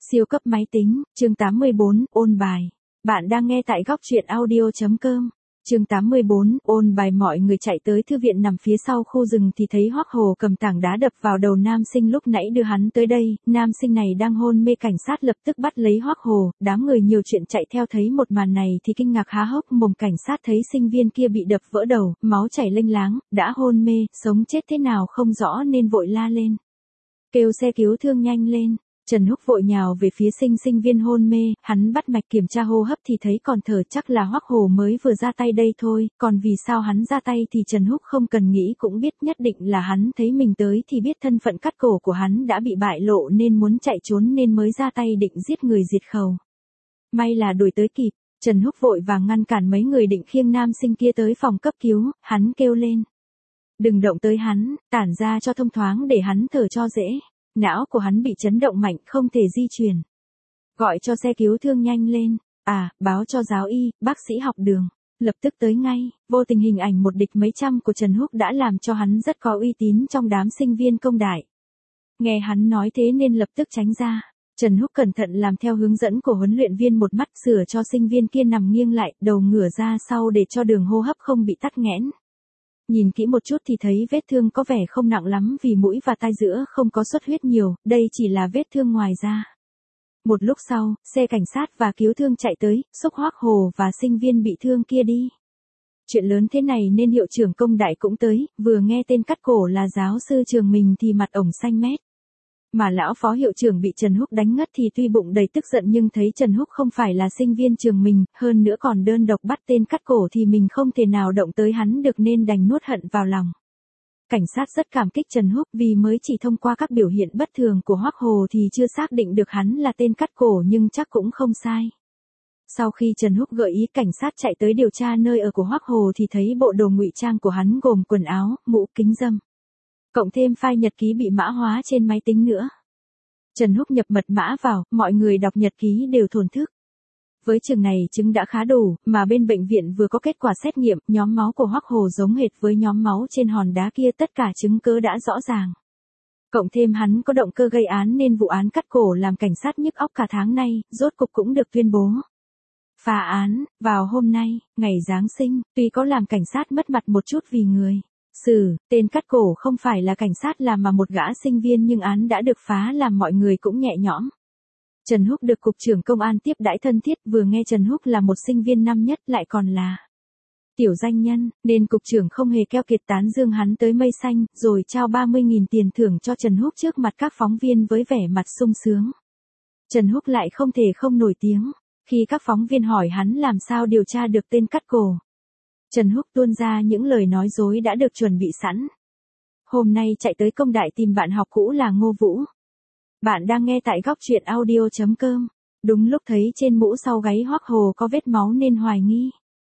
Siêu cấp máy tính, chương 84, ôn bài. Bạn đang nghe tại góc truyện audio.com. Chương 84, ôn bài. Mọi người chạy tới thư viện nằm phía sau khu rừng thì thấy Hoắc Hồ cầm tảng đá đập vào đầu nam sinh lúc nãy đưa hắn tới đây, nam sinh này đang hôn mê. Cảnh sát lập tức bắt lấy Hoắc Hồ, đám người nhiều chuyện chạy theo thấy một màn này thì kinh ngạc há hốc mồm. Cảnh sát thấy sinh viên kia bị đập vỡ đầu, máu chảy lênh láng, đã hôn mê, sống chết thế nào không rõ nên vội la lên. Kêu xe cứu thương nhanh lên. Trần Húc vội nhào về phía sinh viên hôn mê, hắn bắt mạch kiểm tra hô hấp thì thấy còn thở, chắc là Hoắc Hồ mới vừa ra tay đây thôi, còn vì sao hắn ra tay thì Trần Húc không cần nghĩ cũng biết, nhất định là hắn thấy mình tới thì biết thân phận cắt cổ của hắn đã bị bại lộ nên muốn chạy trốn nên mới ra tay định giết người diệt khẩu. May là đuổi tới kịp, Trần Húc vội vàng ngăn cản mấy người định khiêng nam sinh kia tới phòng cấp cứu, hắn kêu lên. Đừng động tới hắn, tản ra cho thông thoáng để hắn thở cho dễ. Não của hắn bị chấn động mạnh không thể di chuyển. Gọi cho xe cứu thương nhanh lên. Báo cho giáo y, bác sĩ học đường. Lập tức tới ngay. Vô tình hình ảnh một địch mấy trăm của Trần Húc đã làm cho hắn rất có uy tín trong đám sinh viên công đại. Nghe hắn nói thế nên lập tức tránh ra. Trần Húc cẩn thận làm theo hướng dẫn của huấn luyện viên, một mắt sửa cho sinh viên kia nằm nghiêng lại, đầu ngửa ra sau để cho đường hô hấp không bị tắc nghẽn. Nhìn kỹ một chút thì thấy vết thương có vẻ không nặng lắm vì mũi và tai giữa không có xuất huyết nhiều, đây chỉ là vết thương ngoài da. Một lúc sau, xe cảnh sát và cứu thương chạy tới, xúc Hoắc Hồ và sinh viên bị thương kia đi. Chuyện lớn thế này nên hiệu trưởng công đại cũng tới, vừa nghe tên cắt cổ là giáo sư trường mình thì mặt ổng xanh mét. Mà lão phó hiệu trưởng bị Trần Húc đánh ngất thì tuy bụng đầy tức giận nhưng thấy Trần Húc không phải là sinh viên trường mình, hơn nữa còn đơn độc bắt tên cắt cổ thì mình không thể nào động tới hắn được nên đành nuốt hận vào lòng. Cảnh sát rất cảm kích Trần Húc vì mới chỉ thông qua các biểu hiện bất thường của Hoắc Hồ thì chưa xác định được hắn là tên cắt cổ nhưng chắc cũng không sai. Sau khi Trần Húc gợi ý, cảnh sát chạy tới điều tra nơi ở của Hoắc Hồ thì thấy bộ đồ ngụy trang của hắn gồm quần áo, mũ, kính râm. Cộng thêm file nhật ký bị mã hóa trên máy tính nữa. Trần Húc nhập mật mã vào, mọi người đọc nhật ký đều thổn thức. Với chừng này chứng đã khá đủ, mà bên bệnh viện vừa có kết quả xét nghiệm, nhóm máu của Hoắc Hồ giống hệt với nhóm máu trên hòn đá kia, tất cả chứng cứ đã rõ ràng. Cộng thêm hắn có động cơ gây án nên vụ án cắt cổ làm cảnh sát nhức óc cả tháng nay, rốt cục cũng được tuyên bố. Phá án, vào hôm nay, ngày Giáng sinh, tuy có làm cảnh sát mất mặt một chút vì người tên cắt cổ không phải là cảnh sát làm mà một gã sinh viên nhưng án đã được phá làm mọi người cũng nhẹ nhõm. Trần Húc được cục trưởng công an tiếp đãi thân thiết, vừa nghe Trần Húc là một sinh viên năm nhất lại còn là tiểu danh nhân, nên cục trưởng không hề keo kiệt tán dương hắn tới mây xanh, rồi trao 30.000 tiền thưởng cho Trần Húc trước mặt các phóng viên với vẻ mặt sung sướng. Trần Húc lại không thể không nổi tiếng, khi các phóng viên hỏi hắn làm sao điều tra được tên cắt cổ. Trần Húc tuôn ra những lời nói dối đã được chuẩn bị sẵn. Hôm nay chạy tới công đại tìm bạn học cũ là Ngô Vũ. Bạn đang nghe tại góc truyện audio.com. Đúng lúc thấy trên mũ sau gáy Hoắc Hồ có vết máu nên hoài nghi.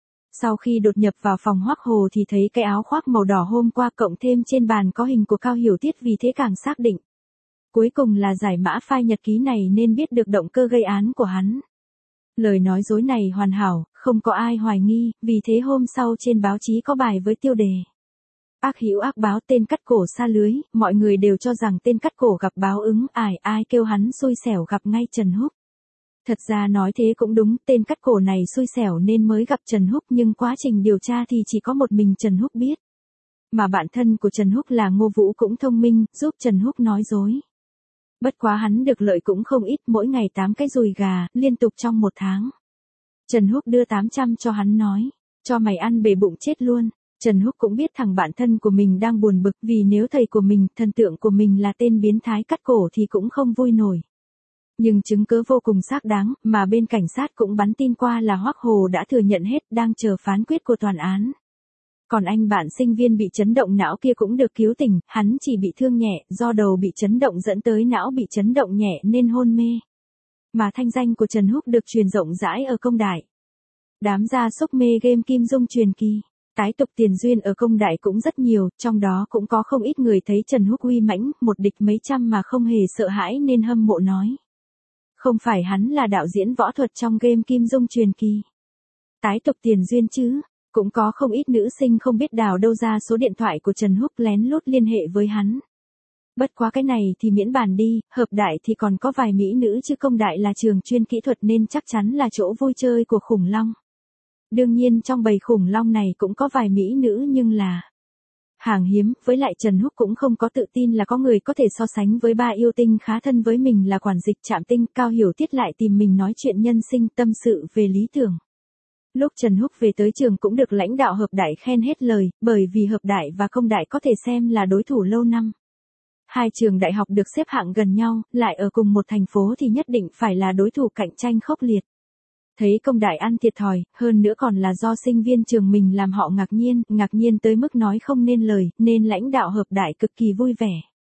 Sau khi đột nhập vào phòng Hoắc Hồ thì thấy cái áo khoác màu đỏ hôm qua, cộng thêm trên bàn có hình của Cao Hiểu Tiết, vì thế càng xác định. Cuối cùng là giải mã file nhật ký này nên biết được động cơ gây án của hắn. Lời nói dối này hoàn hảo, không có ai hoài nghi, vì thế hôm sau trên báo chí có bài với tiêu đề Ác hữu ác báo, tên cắt cổ sa lưới, mọi người đều cho rằng tên cắt cổ gặp báo ứng, ai kêu hắn xui xẻo gặp ngay Trần Húc. Thật ra nói thế cũng đúng, tên cắt cổ này xui xẻo nên mới gặp Trần Húc, nhưng quá trình điều tra thì chỉ có một mình Trần Húc biết. Mà bạn thân của Trần Húc là Ngô Vũ cũng thông minh, giúp Trần Húc nói dối. Bất quá hắn được lợi cũng không ít, mỗi ngày 8 cái dùi gà, liên tục trong 1 tháng. Trần Húc đưa 800 cho hắn nói, cho mày ăn bể bụng chết luôn. Trần Húc cũng biết thằng bạn thân của mình đang buồn bực vì nếu thầy của mình, thần tượng của mình là tên biến thái cắt cổ thì cũng không vui nổi. Nhưng chứng cứ vô cùng xác đáng, mà bên cảnh sát cũng bắn tin qua là Hoắc Hồ đã thừa nhận hết, đang chờ phán quyết của tòa án. Còn anh bạn sinh viên bị chấn động não kia cũng được cứu tỉnh, hắn chỉ bị thương nhẹ, do đầu bị chấn động dẫn tới não bị chấn động nhẹ nên hôn mê. Mà thanh danh của Trần Húc được truyền rộng rãi ở công đại. Đám gia súc mê game Kim Dung truyền kỳ, tái tục tiền duyên ở công đại cũng rất nhiều, trong đó cũng có không ít người thấy Trần Húc uy mãnh, một địch mấy trăm mà không hề sợ hãi nên hâm mộ nói. Không phải hắn là đạo diễn võ thuật trong game Kim Dung truyền kỳ. Tái tục tiền duyên chứ. Cũng có không ít nữ sinh không biết đào đâu ra số điện thoại của Trần Húc lén lút liên hệ với hắn. Bất quá cái này thì miễn bàn đi, hợp đại thì còn có vài mỹ nữ chứ công đại là trường chuyên kỹ thuật nên chắc chắn là chỗ vui chơi của khủng long. Đương nhiên trong bầy khủng long này cũng có vài mỹ nữ nhưng là hàng hiếm, với lại Trần Húc cũng không có tự tin là có người có thể so sánh với ba yêu tinh khá thân với mình là quản dịch Trạm Tinh. Cao Hiểu Tiết lại tìm mình nói chuyện nhân sinh tâm sự về lý tưởng. Lúc Trần Húc về tới trường cũng được lãnh đạo hợp đại khen hết lời, bởi vì hợp đại và công đại có thể xem là đối thủ lâu năm. Hai trường đại học được xếp hạng gần nhau, lại ở cùng một thành phố thì nhất định phải là đối thủ cạnh tranh khốc liệt. Thấy công đại ăn thiệt thòi, hơn nữa còn là do sinh viên trường mình làm họ ngạc nhiên tới mức nói không nên lời, nên lãnh đạo hợp đại cực kỳ vui vẻ.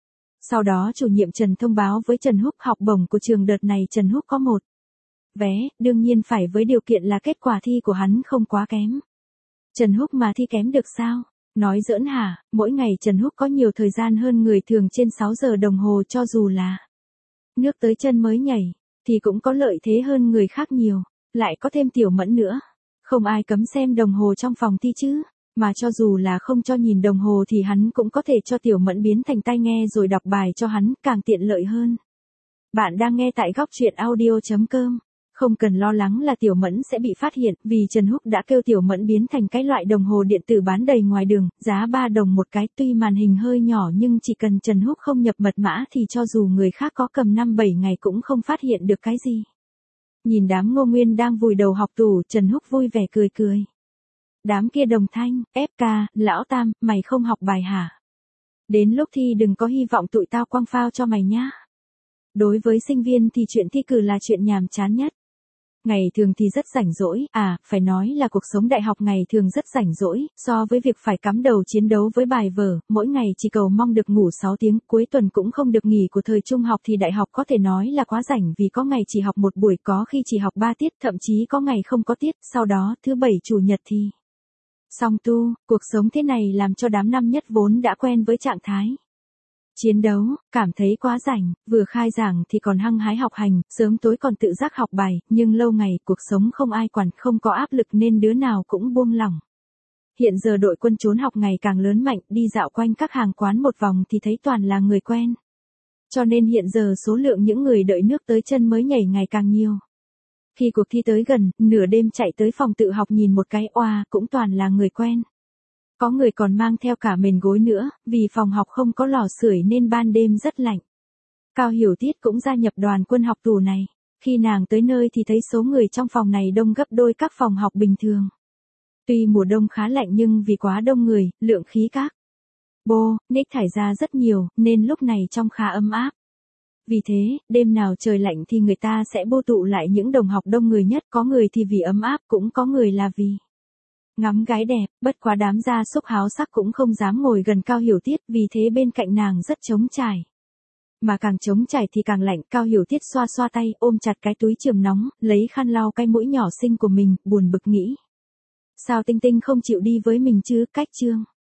Sau đó chủ nhiệm Trần thông báo với Trần Húc học bổng của trường đợt này Trần Húc có một vé, đương nhiên phải với điều kiện là kết quả thi của hắn không quá kém. Trần Húc mà thi kém được sao? Nói giỡn hả, mỗi ngày Trần Húc có nhiều thời gian hơn người thường trên 6 giờ đồng hồ cho dù là nước tới chân mới nhảy, thì cũng có lợi thế hơn người khác nhiều, lại có thêm Tiểu Mẫn nữa. Không ai cấm xem đồng hồ trong phòng thi chứ, mà cho dù là không cho nhìn đồng hồ thì hắn cũng có thể cho Tiểu Mẫn biến thành tai nghe rồi đọc bài cho hắn, càng tiện lợi hơn. Bạn đang nghe tại góc truyện audio.com. Không cần lo lắng là Tiểu Mẫn sẽ bị phát hiện, vì Trần Húc đã kêu Tiểu Mẫn biến thành cái loại đồng hồ điện tử bán đầy ngoài đường, giá 3 đồng một cái, tuy màn hình hơi nhỏ nhưng chỉ cần Trần Húc không nhập mật mã thì cho dù người khác có cầm 5-7 ngày cũng không phát hiện được cái gì. Nhìn đám Ngô Nguyên đang vùi đầu học tủ, Trần Húc vui vẻ cười cười. Đám kia Đồng Thanh, FK, Lão Tam, mày không học bài hả? Đến lúc thi đừng có hy vọng tụi tao quăng phao cho mày nhá. Đối với sinh viên thì chuyện thi cử là chuyện nhàm chán nhất. Ngày thường thì rất rảnh rỗi, phải nói là cuộc sống đại học ngày thường rất rảnh rỗi, so với việc phải cắm đầu chiến đấu với bài vở, mỗi ngày chỉ cầu mong được ngủ 6 tiếng, cuối tuần cũng không được nghỉ của thời trung học thì đại học có thể nói là quá rảnh vì có ngày chỉ học một buổi, có khi chỉ học 3 tiết, thậm chí có ngày không có tiết, sau đó thứ bảy chủ nhật thì xong tu. Cuộc sống thế này làm cho đám năm nhất vốn đã quen với trạng thái chiến đấu, cảm thấy quá rảnh, vừa khai giảng thì còn hăng hái học hành, sớm tối còn tự giác học bài, nhưng lâu ngày cuộc sống không ai quản, không có áp lực nên đứa nào cũng buông lỏng. Hiện giờ đội quân trốn học ngày càng lớn mạnh, đi dạo quanh các hàng quán một vòng thì thấy toàn là người quen. Cho nên hiện giờ số lượng những người đợi nước tới chân mới nhảy ngày càng nhiều. Khi cuộc thi tới gần, nửa đêm chạy tới phòng tự học nhìn một cái cũng toàn là người quen. Có người còn mang theo cả mền gối nữa, vì phòng học không có lò sưởi nên ban đêm rất lạnh. Cao Hiểu Tiết cũng gia nhập đoàn quân học tù này. Khi nàng tới nơi thì thấy số người trong phòng này đông gấp đôi các phòng học bình thường. Tuy mùa đông khá lạnh nhưng vì quá đông người, lượng khí các nick thải ra rất nhiều, nên lúc này trông khá ấm áp. Vì thế, đêm nào trời lạnh thì người ta sẽ bô tụ lại những đồng học đông người nhất, có người thì vì ấm áp, cũng có người là vì ngắm gái đẹp, bất quá đám gia súc háo sắc cũng không dám ngồi gần Cao Hiểu Tiết, vì thế bên cạnh nàng rất trống trải. Mà càng trống trải thì càng lạnh, Cao Hiểu Tiết xoa xoa tay, ôm chặt cái túi chườm nóng, lấy khăn lau cái mũi nhỏ xinh của mình, buồn bực nghĩ. Sao Tinh Tinh không chịu đi với mình chứ, cách Trương